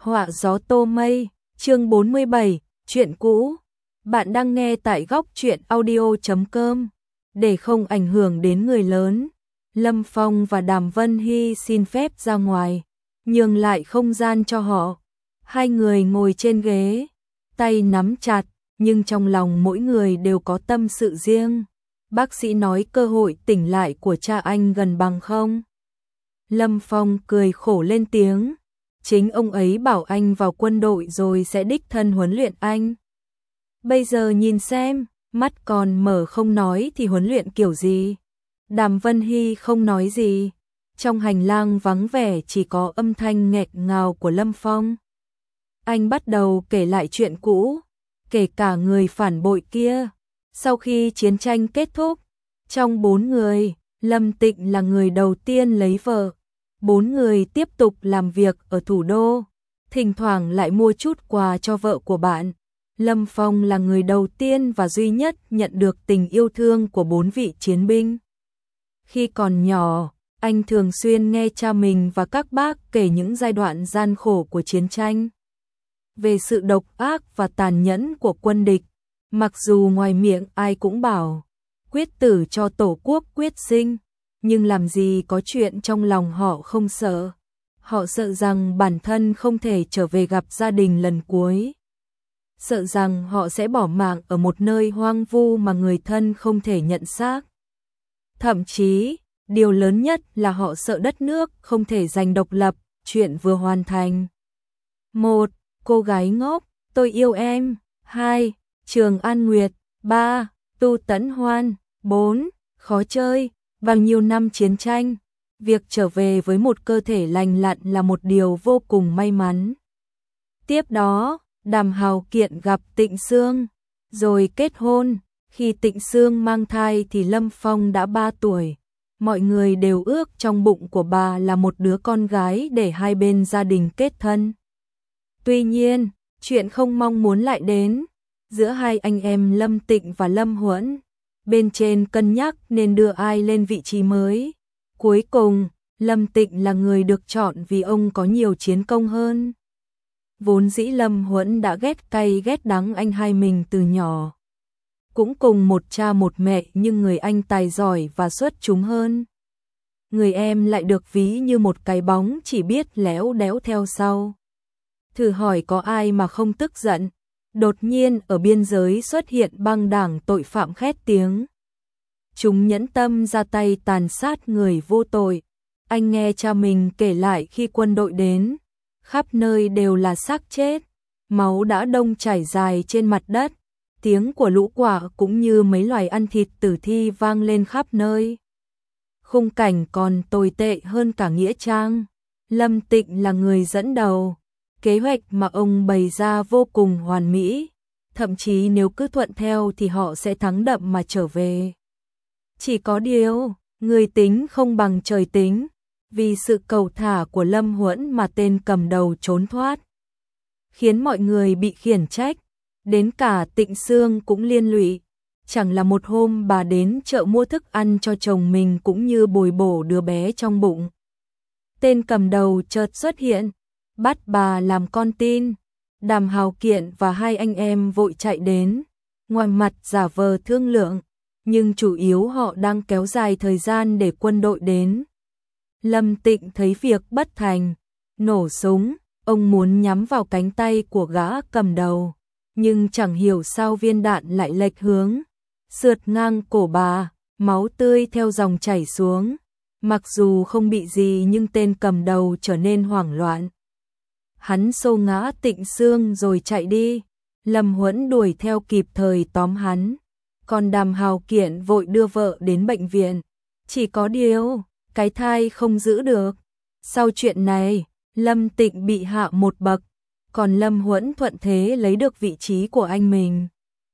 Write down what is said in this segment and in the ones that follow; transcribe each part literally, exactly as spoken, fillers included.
Họa gió tô mây, chương bốn mươi bảy, chuyện cũ. Bạn đang nghe tại góc truyện audio chấm com. Để không ảnh hưởng đến người lớn, Lâm Phong và Đàm Vân Hy xin phép ra ngoài, nhường lại không gian cho họ. Hai người ngồi trên ghế, tay nắm chặt, nhưng trong lòng mỗi người đều có tâm sự riêng. Bác sĩ nói cơ hội tỉnh lại của cha anh gần bằng không. Lâm Phong cười khổ lên tiếng. Chính ông ấy bảo anh vào quân đội rồi sẽ đích thân huấn luyện anh. Bây giờ nhìn xem, mắt còn mở không nói thì huấn luyện kiểu gì? Đàm Vân Hy không nói gì. Trong hành lang vắng vẻ chỉ có âm thanh nghẹt ngào của Lâm Phong. Anh bắt đầu kể lại chuyện cũ, kể cả người phản bội kia. Sau khi chiến tranh kết thúc, trong bốn người, Lâm Tịnh là người đầu tiên lấy vợ. Bốn người tiếp tục làm việc ở thủ đô, thỉnh thoảng lại mua chút quà cho vợ của bạn. Lâm Phong là người đầu tiên và duy nhất nhận được tình yêu thương của bốn vị chiến binh. Khi còn nhỏ, anh thường xuyên nghe cha mình và các bác kể những giai đoạn gian khổ của chiến tranh, về sự độc ác và tàn nhẫn của quân địch. Mặc dù ngoài miệng ai cũng bảo quyết tử cho Tổ quốc quyết sinh, nhưng làm gì có chuyện trong lòng họ không sợ. Họ sợ rằng bản thân không thể trở về gặp gia đình lần cuối. Sợ rằng họ sẽ bỏ mạng ở một nơi hoang vu mà người thân không thể nhận xác. Thậm chí, điều lớn nhất là họ sợ đất nước không thể giành độc lập, chuyện vừa hoàn thành. Một, cô gái ngốc, tôi yêu em. Hai, Trường An Nguyệt. Ba, Tu Tấn Hoan. Bốn, khó chơi. Bao nhiêu năm chiến tranh, việc trở về với một cơ thể lành lặn là một điều vô cùng may mắn. Tiếp đó, Đàm Hào Kiện gặp Tịnh Sương, rồi kết hôn. Khi Tịnh Sương mang thai thì Lâm Phong đã ba tuổi. Mọi người đều ước trong bụng của bà là một đứa con gái để hai bên gia đình kết thân. Tuy nhiên, chuyện không mong muốn lại đến. Giữa hai anh em Lâm Tịnh và Lâm Huẫn, bên trên cân nhắc nên đưa ai lên vị trí mới. Cuối cùng, Lâm Tịnh là người được chọn vì ông có nhiều chiến công hơn. Vốn dĩ Lâm Huẫn đã ghét cay ghét đắng anh hai mình từ nhỏ. Cũng cùng một cha một mẹ nhưng người anh tài giỏi và xuất chúng hơn. Người em lại được ví như một cái bóng chỉ biết léo đéo theo sau. Thử hỏi có ai mà không tức giận. Đột nhiên ở biên giới xuất hiện băng đảng tội phạm khét tiếng. Chúng nhẫn tâm ra tay tàn sát người vô tội. Anh nghe cha mình kể lại khi quân đội đến, khắp nơi đều là xác chết, máu đã đông chảy dài trên mặt đất, tiếng của lũ quả cũng như mấy loài ăn thịt tử thi vang lên khắp nơi. Khung cảnh còn tồi tệ hơn cả nghĩa trang. Lâm Tịnh là người dẫn đầu. Kế hoạch mà ông bày ra vô cùng hoàn mỹ, thậm chí nếu cứ thuận theo thì họ sẽ thắng đậm mà trở về. Chỉ có điều, người tính không bằng trời tính, vì sự cầu thả của Lâm Huẫn mà tên cầm đầu trốn thoát, khiến mọi người bị khiển trách, đến cả Tịnh Sương cũng liên lụy. Chẳng là một hôm bà đến chợ mua thức ăn cho chồng mình cũng như bồi bổ đứa bé trong bụng. Tên cầm đầu chợt xuất hiện, bắt bà làm con tin. Đàm Hào Kiện và hai anh em vội chạy đến, ngoài mặt giả vờ thương lượng, nhưng chủ yếu họ đang kéo dài thời gian để quân đội đến. Lâm Tịnh thấy việc bất thành, nổ súng, ông muốn nhắm vào cánh tay của gã cầm đầu, nhưng chẳng hiểu sao viên đạn lại lệch hướng, sượt ngang cổ bà, máu tươi theo dòng chảy xuống. Mặc dù không bị gì nhưng tên cầm đầu trở nên hoảng loạn. Hắn xô ngã Tịnh Sương rồi chạy đi. Lâm Huẫn đuổi theo kịp thời tóm hắn. Còn Đàm Hào Kiện vội đưa vợ đến bệnh viện. Chỉ có điều, cái thai không giữ được. Sau chuyện này, Lâm Tịnh bị hạ một bậc, còn Lâm Huẫn thuận thế lấy được vị trí của anh mình.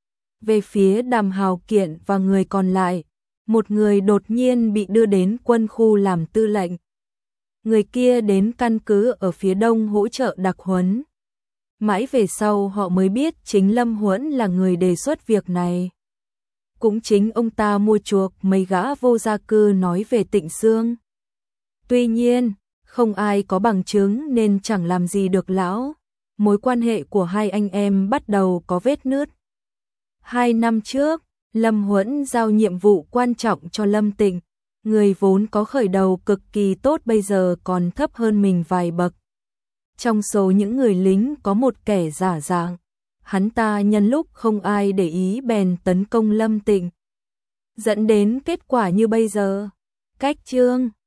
Về phía Đàm Hào Kiện và người còn lại, một người đột nhiên bị đưa đến quân khu làm tư lệnh. Người kia đến căn cứ ở phía đông hỗ trợ đặc huấn. Mãi về sau họ mới biết chính Lâm Huẫn là người đề xuất việc này. Cũng chính ông ta mua chuộc mấy gã vô gia cư nói về Tịnh Sương. Tuy nhiên, không ai có bằng chứng nên chẳng làm gì được lão. mối quan hệ của hai anh em bắt đầu có vết nứt. Hai năm trước, Lâm Huẫn giao nhiệm vụ quan trọng cho Lâm Tịnh, người vốn có khởi đầu cực kỳ tốt bây giờ còn thấp hơn mình vài bậc. Trong số những người lính có một kẻ giả dạng, hắn ta nhân lúc không ai để ý bèn tấn công Lâm Tịnh, dẫn đến kết quả như bây giờ. Cách chương